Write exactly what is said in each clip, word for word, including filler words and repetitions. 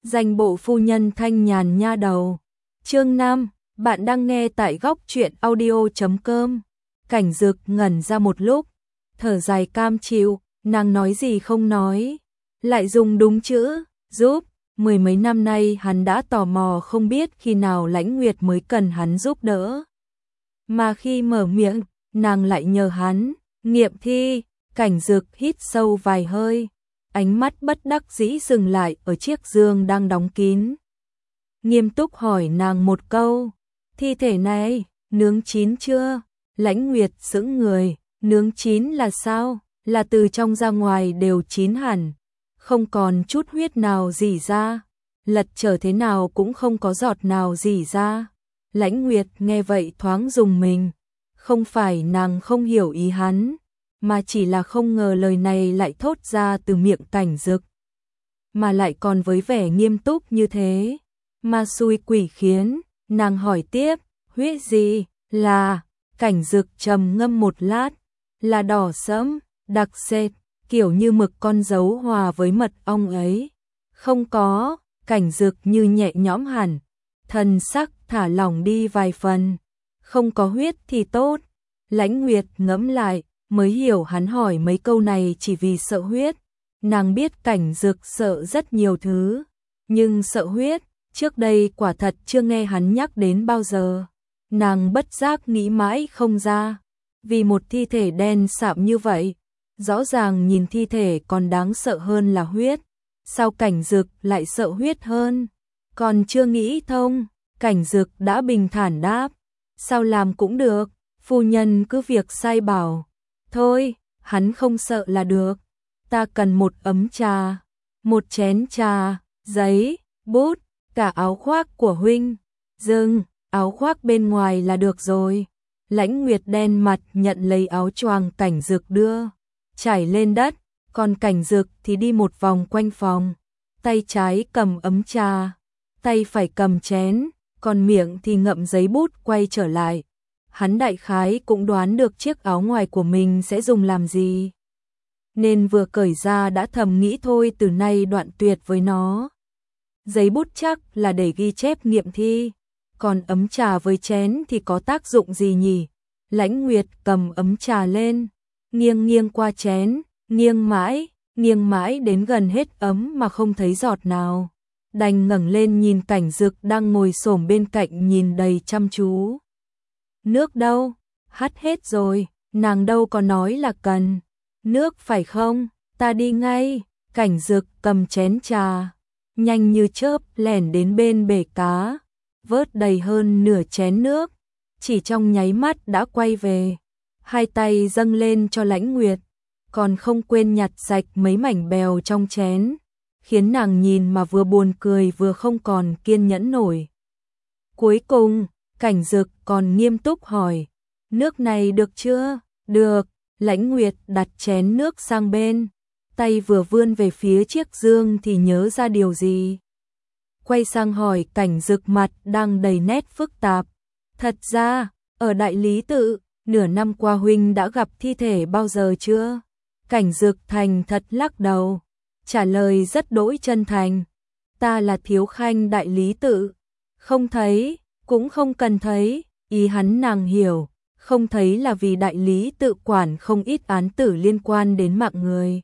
Danh bộ phu nhân thanh nhàn nha đầu. Chương năm, bạn đang nghe tại góc truyện audio chấm com. Cảnh Dực ngẩn ra một lúc, thở dài cam chịu, nàng nói gì không nói, lại dùng đúng chữ, giúp. Mười mấy năm nay hắn đã tò mò không biết khi nào Lãnh Nguyệt mới cần hắn giúp đỡ. Mà khi mở miệng, nàng lại nhờ hắn, nghiệm thi. Cảnh Dực hít sâu vài hơi, ánh mắt bất đắc dĩ dừng lại ở chiếc giường đang đóng kín. Nghiêm túc hỏi nàng một câu, thi thể này, nướng chín chưa? Lãnh Nguyệt sững người, nướng chín là sao? Là từ trong ra ngoài đều chín hẳn, không còn chút huyết nào rỉ ra, lật trở thế nào cũng không có giọt nào rỉ ra. Lãnh Nguyệt nghe vậy thoáng rùng mình, không phải nàng không hiểu ý hắn, mà chỉ là không ngờ lời này lại thốt ra từ miệng Cảnh Dực, mà lại còn với vẻ nghiêm túc như thế. Ma xui quỷ khiến, nàng hỏi tiếp, huyết gì? Là, Cảnh Dực trầm ngâm một lát, là đỏ sẫm, đặc sệt, kiểu như mực con dấu hòa với mật ong ấy. Không có, Cảnh Dực như nhẹ nhõm hẳn, thần sắc thả lỏng đi vài phần. Không có huyết thì tốt. Lãnh Nguyệt ngẫm lại, mới hiểu hắn hỏi mấy câu này chỉ vì sợ huyết. Nàng biết Cảnh Dực sợ rất nhiều thứ, nhưng sợ huyết, trước đây quả thật chưa nghe hắn nhắc đến bao giờ. Nàng bất giác nghĩ mãi không ra, vì một thi thể đen sạm như vậy, rõ ràng nhìn thi thể còn đáng sợ hơn là huyết, sao Cảnh Dực lại sợ huyết hơn? Còn chưa nghĩ thông, Cảnh Dực đã bình thản đáp, sao làm cũng được, phu nhân cứ việc sai bảo. Thôi, hắn không sợ là được. Ta cần một ấm trà, một chén trà, giấy, bút, cả áo khoác của huynh. Dừng, áo khoác bên ngoài là được rồi. Lãnh Nguyệt đen mặt nhận lấy áo choàng Cảnh Dực đưa, trải lên đất, còn Cảnh Dực thì đi một vòng quanh phòng, tay trái cầm ấm trà, tay phải cầm chén, còn miệng thì ngậm giấy bút quay trở lại. Hắn đại khái cũng đoán được chiếc áo ngoài của mình sẽ dùng làm gì, nên vừa cởi ra đã thầm nghĩ thôi từ nay đoạn tuyệt với nó. Giấy bút chắc là để ghi chép nghiệm thi, còn ấm trà với chén thì có tác dụng gì nhỉ? Lãnh Nguyệt cầm ấm trà lên, nghiêng nghiêng qua chén, nghiêng mãi, nghiêng mãi đến gần hết ấm mà không thấy giọt nào. Đành ngẩng lên nhìn Cảnh Dực đang ngồi xổm bên cạnh nhìn đầy chăm chú. Nước đâu? Hắt hết rồi, nàng đâu có nói là cần nước phải không? Ta đi ngay. Cảnh Dực cầm chén trà, nhanh như chớp lẻn đến bên bể cá, vớt đầy hơn nửa chén nước, chỉ trong nháy mắt đã quay về, hai tay dâng lên cho Lãnh Nguyệt, còn không quên nhặt sạch mấy mảnh bèo trong chén, khiến nàng nhìn mà vừa buồn cười vừa không còn kiên nhẫn nổi. Cuối cùng, Cảnh Dực còn nghiêm túc hỏi, nước này được chưa? Được. Lãnh Nguyệt đặt chén nước sang bên, tay vừa vươn về phía chiếc dương thì nhớ ra điều gì, quay sang hỏi Cảnh Dực mặt đang đầy nét phức tạp. Thật ra, ở Đại Lý Tự, nửa năm qua huynh đã gặp thi thể bao giờ chưa? Cảnh Dực thành thật lắc đầu, trả lời rất đỗi chân thành, ta là thiếu khanh Đại Lý Tự, không thấy, cũng không cần thấy. Ý hắn nàng hiểu, không thấy là vì Đại Lý Tự quản không ít án tử liên quan đến mạng người.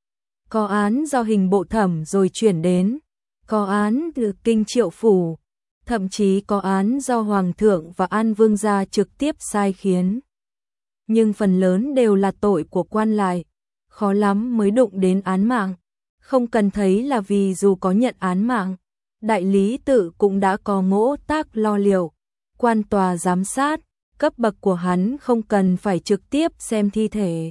Có án do hình bộ thẩm rồi chuyển đến, có án từ kinh Triệu phủ, thậm chí có án do Hoàng thượng và An Vương gia trực tiếp sai khiến. Nhưng phần lớn đều là tội của quan lại, khó lắm mới đụng đến án mạng. Không cần thấy là vì dù có nhận án mạng, Đại Lý Tự cũng đã có ngỗ tác lo liệu, quan tòa giám sát, cấp bậc của hắn không cần phải trực tiếp xem thi thể.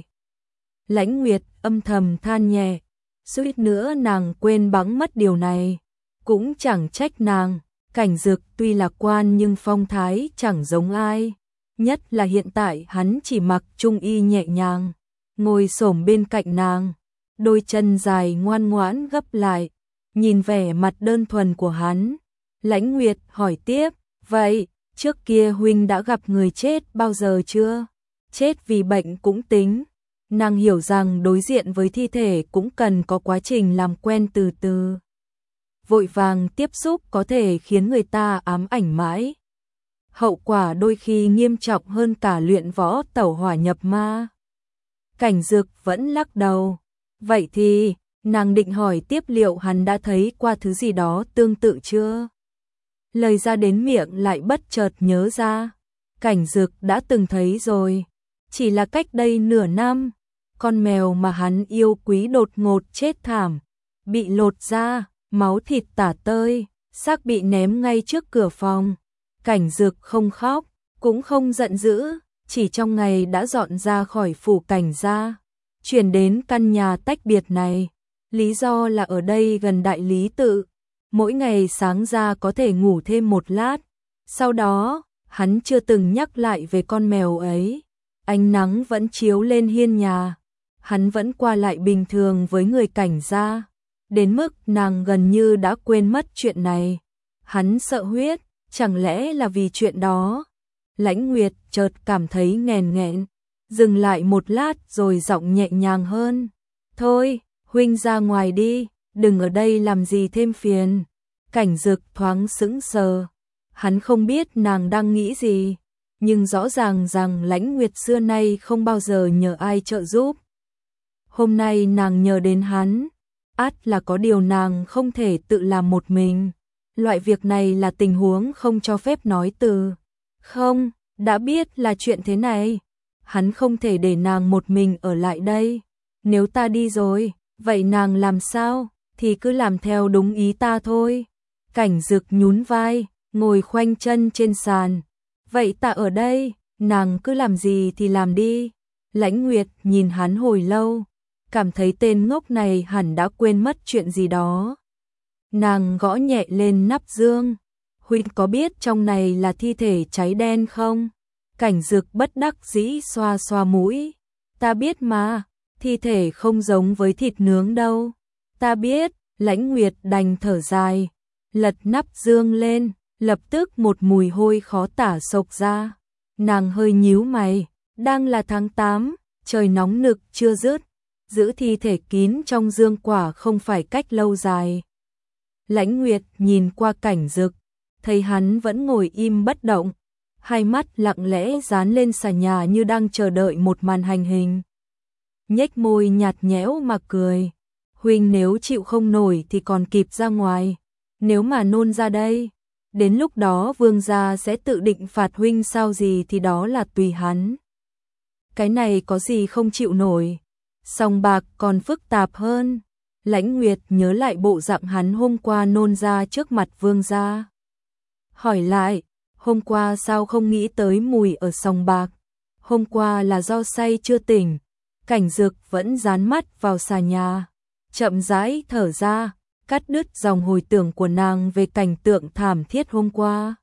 Lãnh Nguyệt âm thầm than nhẹ, suýt nữa nàng quên bẵng mất điều này, cũng chẳng trách nàng. Cảnh Dực tuy lạc quan nhưng phong thái chẳng giống ai, nhất là hiện tại hắn chỉ mặc trung y nhẹ nhàng, ngồi xổm bên cạnh nàng, đôi chân dài ngoan ngoãn gấp lại, nhìn vẻ mặt đơn thuần của hắn. Lãnh Nguyệt hỏi tiếp, vậy trước kia huynh đã gặp người chết bao giờ chưa? Chết vì bệnh cũng tính. Nàng hiểu rằng đối diện với thi thể cũng cần có quá trình làm quen từ từ. vội vàng tiếp xúc có thể khiến người ta ám ảnh mãi. Hậu quả đôi khi nghiêm trọng hơn cả luyện võ tẩu hỏa nhập ma. Cảnh Dực vẫn lắc đầu. Vậy thì, nàng định hỏi tiếp liệu hắn đã thấy qua thứ gì đó tương tự chưa? Lời ra đến miệng lại bất chợt nhớ ra. Cảnh Dực đã từng thấy rồi. Chỉ là cách đây nửa năm, con mèo mà hắn yêu quý đột ngột chết thảm, bị lột da, máu thịt tả tơi, xác bị ném ngay trước cửa phòng. Cảnh Dực không khóc, cũng không giận dữ, chỉ trong ngày đã dọn ra khỏi phủ Cảnh gia, chuyển đến căn nhà tách biệt này. Lý do là ở đây gần đại lý tự, mỗi ngày sáng ra có thể ngủ thêm một lát. Sau đó, hắn chưa từng nhắc lại về con mèo ấy. Ánh nắng vẫn chiếu lên hiên nhà, hắn vẫn qua lại bình thường với người Cảnh gia, đến mức nàng gần như đã quên mất chuyện này. Hắn sợ huyết, chẳng lẽ là vì chuyện đó? Lãnh Nguyệt chợt cảm thấy nghèn nghẹn, dừng lại một lát rồi giọng nhẹ nhàng hơn. Thôi, huynh ra ngoài đi, đừng ở đây làm gì thêm phiền. Cảnh Dực thoáng sững sờ, hắn không biết nàng đang nghĩ gì, nhưng rõ ràng rằng Lãnh Nguyệt xưa nay không bao giờ nhờ ai trợ giúp. Hôm nay nàng nhờ đến hắn, ắt là có điều nàng không thể tự làm một mình. Loại việc này là tình huống không cho phép nói từ. Không, đã biết là chuyện thế này, hắn không thể để nàng một mình ở lại đây. Nếu ta đi rồi, vậy nàng làm sao? Thì cứ làm theo đúng ý ta thôi. Cảnh Dực nhún vai, ngồi khoanh chân trên sàn. Vậy ta ở đây, nàng cứ làm gì thì làm đi. Lãnh Nguyệt nhìn hắn hồi lâu, cảm thấy tên ngốc này hẳn đã quên mất chuyện gì đó. Nàng gõ nhẹ lên nắp dương. Huynh có biết trong này là thi thể cháy đen không? Cảnh Dực bất đắc dĩ xoa xoa mũi. Ta biết mà, thi thể không giống với thịt nướng đâu. Ta biết, Lãnh Nguyệt đành thở dài, lật nắp dương lên, lập tức một mùi hôi khó tả xộc ra. Nàng hơi nhíu mày, đang là tháng tám, trời nóng nực chưa dứt, giữ thi thể kín trong dương quả không phải cách lâu dài. Lãnh Nguyệt nhìn qua Cảnh Dực, thấy hắn vẫn ngồi im bất động, hai mắt lặng lẽ dán lên sàn nhà như đang chờ đợi một màn hành hình. Nhếch môi nhạt nhẽo mà cười. Huynh nếu chịu không nổi thì còn kịp ra ngoài, nếu mà nôn ra đây, đến lúc đó vương gia sẽ tự định phạt huynh sao gì thì đó là tùy hắn. Cái này có gì không chịu nổi, sòng bạc còn phức tạp hơn. Lãnh Nguyệt nhớ lại bộ dạng hắn hôm qua nôn ra trước mặt vương gia. Hỏi lại, hôm qua sao không nghĩ tới mùi ở sòng bạc? Hôm qua là do say chưa tỉnh. Cảnh Dực vẫn dán mắt vào xà nhà, chậm rãi thở ra, cắt đứt dòng hồi tưởng của nàng về cảnh tượng thảm thiết hôm qua.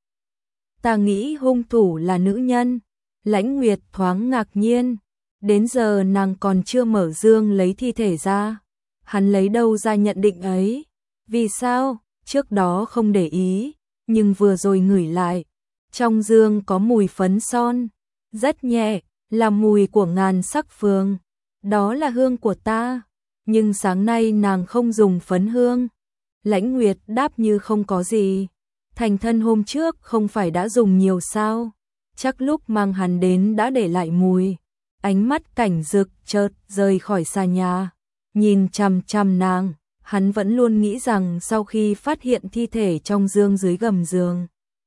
Ta nghĩ hung thủ là nữ nhân. Lãnh Nguyệt thoáng ngạc nhiên, đến giờ nàng còn chưa mở dương lấy thi thể ra. Hắn lấy đâu ra nhận định ấy? Vì sao? Trước đó không để ý, nhưng vừa rồi ngửi lại, trong dương có mùi phấn son, rất nhẹ, là mùi của ngàn sắc phường. Đó là hương của ta, nhưng sáng nay nàng không dùng phấn hương. Lãnh Nguyệt đáp như không có gì. Thành thân hôm trước không phải đã dùng nhiều sao? Chắc lúc mang hắn đến đã để lại mùi. Ánh mắt Cảnh Dực chợt rời khỏi xà nhà, nhìn chằm chằm nàng. Hắn vẫn luôn nghĩ rằng sau khi phát hiện thi thể trong dương dưới gầm giường,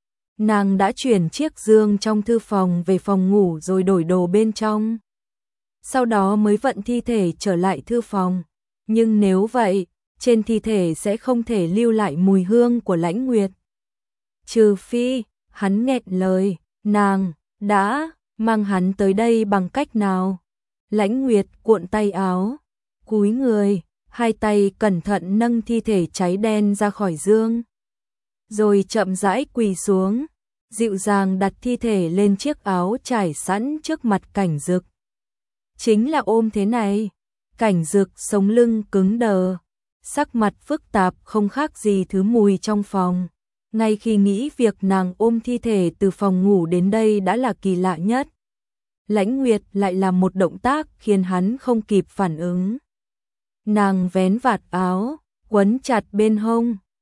nàng đã chuyển chiếc dương trong thư phòng về phòng ngủ rồi đổi đồ bên trong. Sau đó mới vận thi thể trở lại thư phòng. Nhưng nếu vậy, trên thi thể sẽ không thể lưu lại mùi hương của Lãnh Nguyệt. Trừ phi, hắn nghẹn lời, nàng đã mang hắn tới đây bằng cách nào? Lãnh Nguyệt cuộn tay áo, cúi người, hai tay cẩn thận nâng thi thể cháy đen ra khỏi dương. Rồi chậm rãi quỳ xuống, dịu dàng đặt thi thể lên chiếc áo trải sẵn trước mặt Cảnh Dực. Chính là ôm thế này. Cảnh Dực sống lưng cứng đờ, sắc mặt phức tạp không khác gì thứ mùi trong phòng. Ngay khi nghĩ việc nàng ôm thi thể từ phòng ngủ đến đây đã là kỳ lạ nhất, Lãnh Nguyệt lại làm một động tác khiến hắn không kịp phản ứng. Nàng vén vạt áo, quấn chặt bên hông,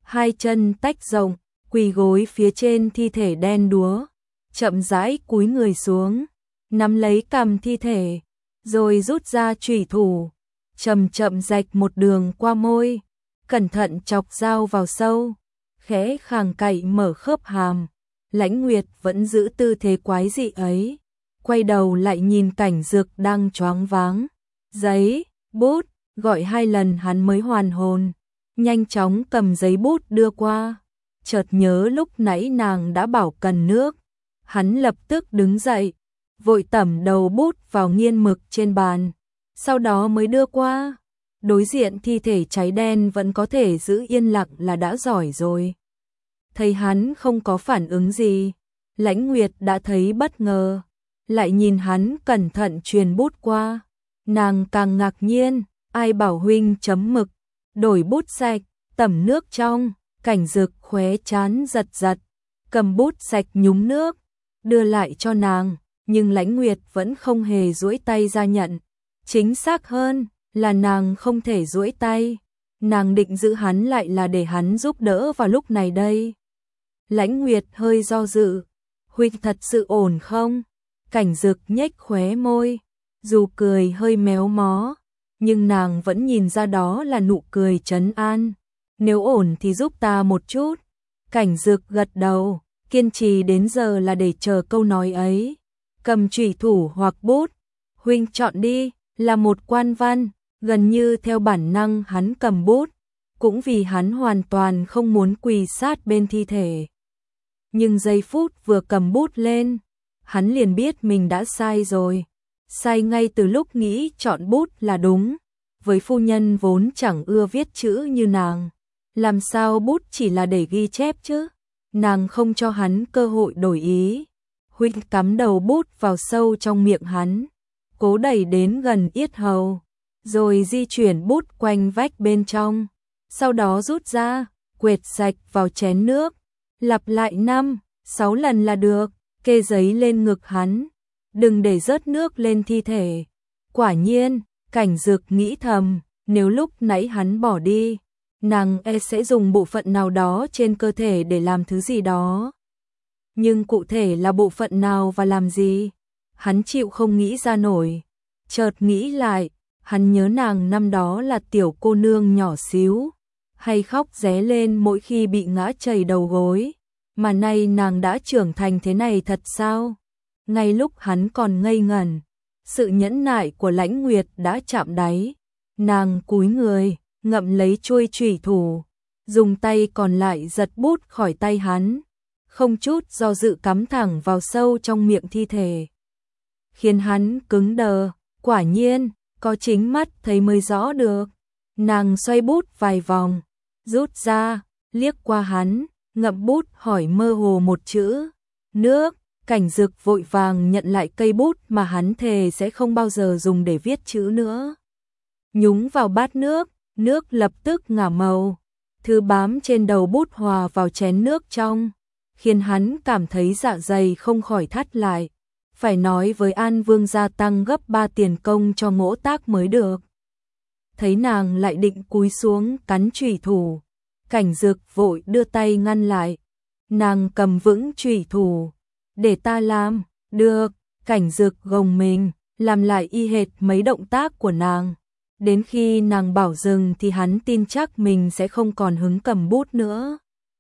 hai chân tách rộng, quỳ gối phía trên thi thể đen đúa, chậm rãi cúi người xuống, nắm lấy cằm thi thể, rồi rút ra chủy thủ, chậm chậm rạch một đường qua môi, cẩn thận chọc dao vào sâu, khẽ khàng cạy mở khớp hàm. Lãnh Nguyệt vẫn giữ tư thế quái dị ấy, quay đầu lại nhìn Cảnh Dược đang choáng váng. Giấy, bút, gọi hai lần hắn mới hoàn hồn, nhanh chóng cầm giấy bút đưa qua, chợt nhớ lúc nãy nàng đã bảo cần nước. Hắn lập tức đứng dậy, vội tẩm đầu bút vào nghiên mực trên bàn, sau đó mới đưa qua. Đối diện thi thể cháy đen vẫn có thể giữ yên lặng là đã giỏi rồi. Thấy hắn không có phản ứng gì, Lãnh Nguyệt đã thấy bất ngờ, lại nhìn hắn cẩn thận truyền bút qua. Nàng càng ngạc nhiên, ai bảo huynh chấm mực, đổi bút sạch, tẩm nước trong. Cảnh Dực khóe trán giật giật, cầm bút sạch nhúng nước, đưa lại cho nàng, nhưng Lãnh Nguyệt vẫn không hề duỗi tay ra nhận. Chính xác hơn là nàng không thể duỗi tay, nàng định giữ hắn lại là để hắn giúp đỡ vào lúc này đây. Lãnh Nguyệt hơi do dự, huynh thật sự ổn không? Cảnh Dực nhếch khóe môi, dù cười hơi méo mó, nhưng nàng vẫn nhìn ra đó là nụ cười trấn an. Nếu ổn thì giúp ta một chút. Cảnh Dực gật đầu, kiên trì đến giờ là để chờ câu nói ấy. Cầm chủy thủ hoặc bút, huynh chọn đi. Là một quan văn, gần như theo bản năng hắn cầm bút, cũng vì hắn hoàn toàn không muốn quỳ sát bên thi thể. Nhưng giây phút vừa cầm bút lên, hắn liền biết mình đã sai rồi. Sai ngay từ lúc nghĩ chọn bút là đúng. Với phu nhân vốn chẳng ưa viết chữ như nàng, làm sao bút chỉ là để ghi chép chứ? Nàng không cho hắn cơ hội đổi ý. Huynh cắm đầu bút vào sâu trong miệng hắn, cố đẩy đến gần yết hầu, rồi di chuyển bút quanh vách bên trong, sau đó rút ra, quệt sạch vào chén nước, lặp lại năm, sáu lần là được, kê giấy lên ngực hắn, đừng để rớt nước lên thi thể. Quả nhiên, Cảnh Dực nghĩ thầm, nếu lúc nãy hắn bỏ đi, nàng e sẽ dùng bộ phận nào đó trên cơ thể để làm thứ gì đó. Nhưng cụ thể là bộ phận nào và làm gì? Hắn chịu không nghĩ ra nổi. Chợt nghĩ lại, hắn nhớ nàng năm đó là tiểu cô nương nhỏ xíu, hay khóc ré lên mỗi khi bị ngã chảy đầu gối, mà nay nàng đã trưởng thành thế này thật sao? Ngay lúc hắn còn ngây ngẩn, sự nhẫn nại của Lãnh Nguyệt đã chạm đáy. Nàng cúi người, ngậm lấy chuôi chủy thủ, dùng tay còn lại giật bút khỏi tay hắn, không chút do dự cắm thẳng vào sâu trong miệng thi thể, khiến hắn cứng đờ. Quả nhiên, có chính mắt thấy mới rõ được. Nàng xoay bút vài vòng, rút ra, liếc qua hắn, ngậm bút hỏi mơ hồ một chữ, nước. Cảnh Dực vội vàng nhận lại cây bút mà hắn thề sẽ không bao giờ dùng để viết chữ nữa. Nhúng vào bát nước, nước lập tức ngả màu, thứ bám trên đầu bút hòa vào chén nước trong, khiến hắn cảm thấy dạ dày không khỏi thắt lại. Phải nói với An Vương gia tăng gấp ba tiền công cho ngỗ tác mới được. Thấy nàng lại định cúi xuống cắn chủy thủ, Cảnh Dực vội đưa tay ngăn lại. Nàng cầm vững chủy thủ, để ta làm. Được. Cảnh Dực gồng mình, làm lại y hệt mấy động tác của nàng. Đến khi nàng bảo dừng thì hắn tin chắc mình sẽ không còn hứng cầm bút nữa.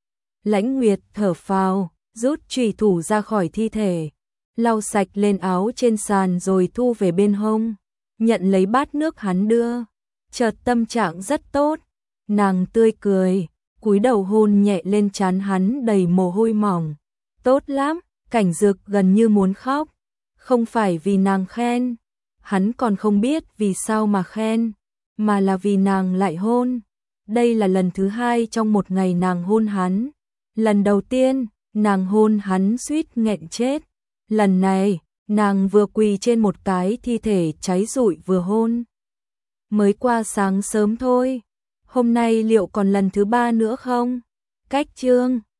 Lãnh Nguyệt thở phào, rút chủy thủ ra khỏi thi thể, lau sạch lên áo trên sàn rồi thu về bên hông, nhận lấy bát nước hắn đưa. Chợt tâm trạng rất tốt, nàng tươi cười, cúi đầu hôn nhẹ lên trán hắn đầy mồ hôi mỏng. Tốt lắm. Cảnh Dực gần như muốn khóc, không phải vì nàng khen, hắn còn không biết vì sao mà khen, mà là vì nàng lại hôn. Đây là lần thứ hai trong một ngày nàng hôn hắn. Lần đầu tiên, nàng hôn hắn suýt nghẹn chết. Lần này, nàng vừa quỳ trên một cái thi thể cháy rụi vừa hôn. Mới qua sáng sớm thôi, hôm nay liệu còn lần thứ ba nữa không? Cách chương